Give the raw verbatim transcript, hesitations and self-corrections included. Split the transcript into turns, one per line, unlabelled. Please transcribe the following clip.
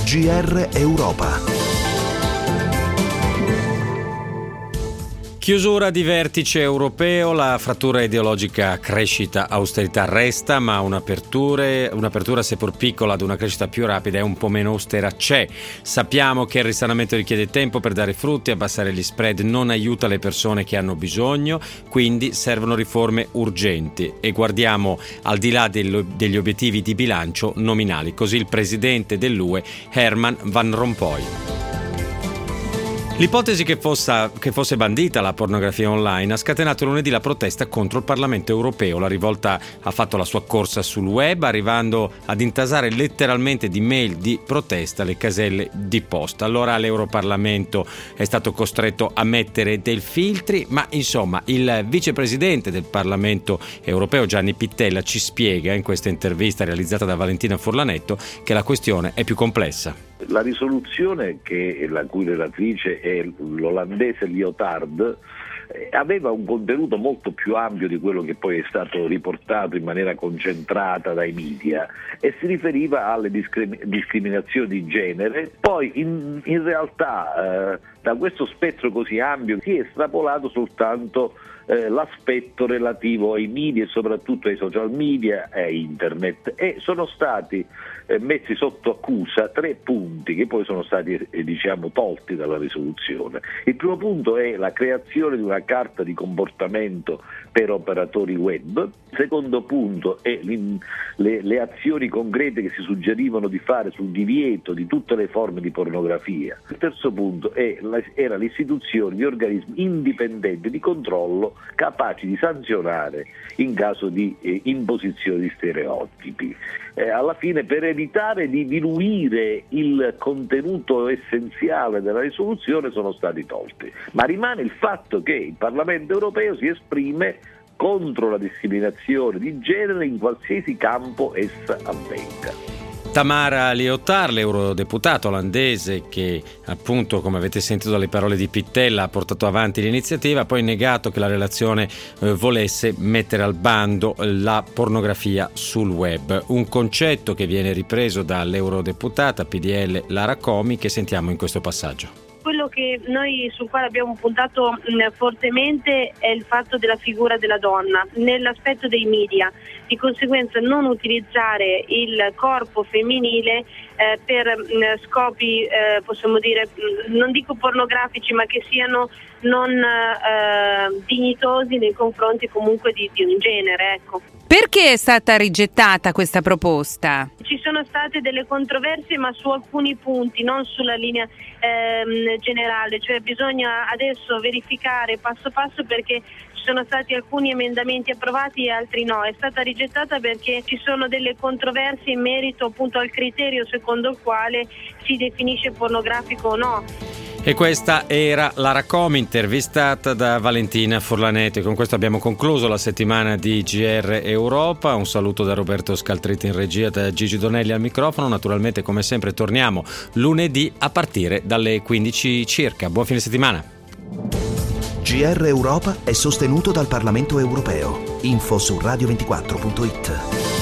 G R Europa.
Chiusura di vertice europeo, la frattura ideologica crescita-austerità resta, ma un'apertura, un'apertura seppur piccola ad una crescita più rapida e un po' meno austera c'è. Sappiamo che il risanamento richiede tempo per dare frutti, abbassare gli spread non aiuta le persone che hanno bisogno, quindi servono riforme urgenti e guardiamo al di là degli obiettivi di bilancio nominali. Così il presidente dell'U E, Herman Van Rompuy. L'ipotesi che fosse, che fosse bandita la pornografia online ha scatenato lunedì la protesta contro il Parlamento europeo. La rivolta ha fatto la sua corsa sul web, arrivando ad intasare letteralmente di mail di protesta le caselle di posta. Allora l'Europarlamento è stato costretto a mettere dei filtri, ma insomma il vicepresidente del Parlamento europeo Gianni Pittella ci spiega in questa intervista realizzata da Valentina Furlanetto che la questione è più complessa.
La risoluzione, che la cui relatrice è l'olandese Liotard, aveva un contenuto molto più ampio di quello che poi è stato riportato in maniera concentrata dai media e si riferiva alle discrim- discriminazioni di genere. Poi in, in realtà eh, da questo spettro così ampio si è estrapolato soltanto eh, l'aspetto relativo ai media e soprattutto ai social media e a internet, e sono stati eh, messi sotto accusa tre punti che poi sono stati eh, diciamo tolti dalla risoluzione. Il primo punto è la creazione di una carta di comportamento per operatori web. Il secondo punto è le, le azioni concrete che si suggerivano di fare sul divieto di tutte le forme di pornografia. Il terzo punto è la, era l'istituzione di organismi indipendenti di controllo capaci di sanzionare in caso di eh, imposizione di stereotipi. Eh, alla fine, per evitare di diluire il contenuto essenziale della risoluzione, sono stati tolti. Ma rimane il fatto che il Parlamento europeo si esprime contro la discriminazione di genere in qualsiasi campo essa avvenga.
Tamara Liotard, l'eurodeputato olandese che appunto, come avete sentito dalle parole di Pittella, ha portato avanti l'iniziativa, ha poi negato che la relazione eh, volesse mettere al bando la pornografia sul web, un concetto che viene ripreso dall'eurodeputata P D L Lara Comi, che sentiamo in questo passaggio.
Quello che noi sul quale abbiamo puntato mh, fortemente è il fatto della figura della donna nell'aspetto dei media, di conseguenza non utilizzare il corpo femminile eh, per mh, scopi eh, possiamo dire mh, non dico pornografici, ma che siano non eh, dignitosi nei confronti comunque di, di un genere, ecco.
Perché è stata rigettata questa proposta?
Ci sono state delle controversie, ma su alcuni punti, non sulla linea ehm, generale, cioè bisogna adesso verificare passo passo, perché ci sono stati alcuni emendamenti approvati e altri no. È stata rigettata perché ci sono delle controversie in merito appunto al criterio secondo il quale si definisce pornografico o no.
E questa era Lara Comi, intervistata da Valentina Furlanetto. E con questo abbiamo concluso la settimana di G R Europa. Un saluto da Roberto Scaltriti in regia, da Gigi Donelli al microfono. Naturalmente, come sempre, torniamo lunedì a partire dalle quindici circa. Buon fine settimana.
G R Europa è sostenuto dal Parlamento europeo. Info su radio ventiquattro punto it.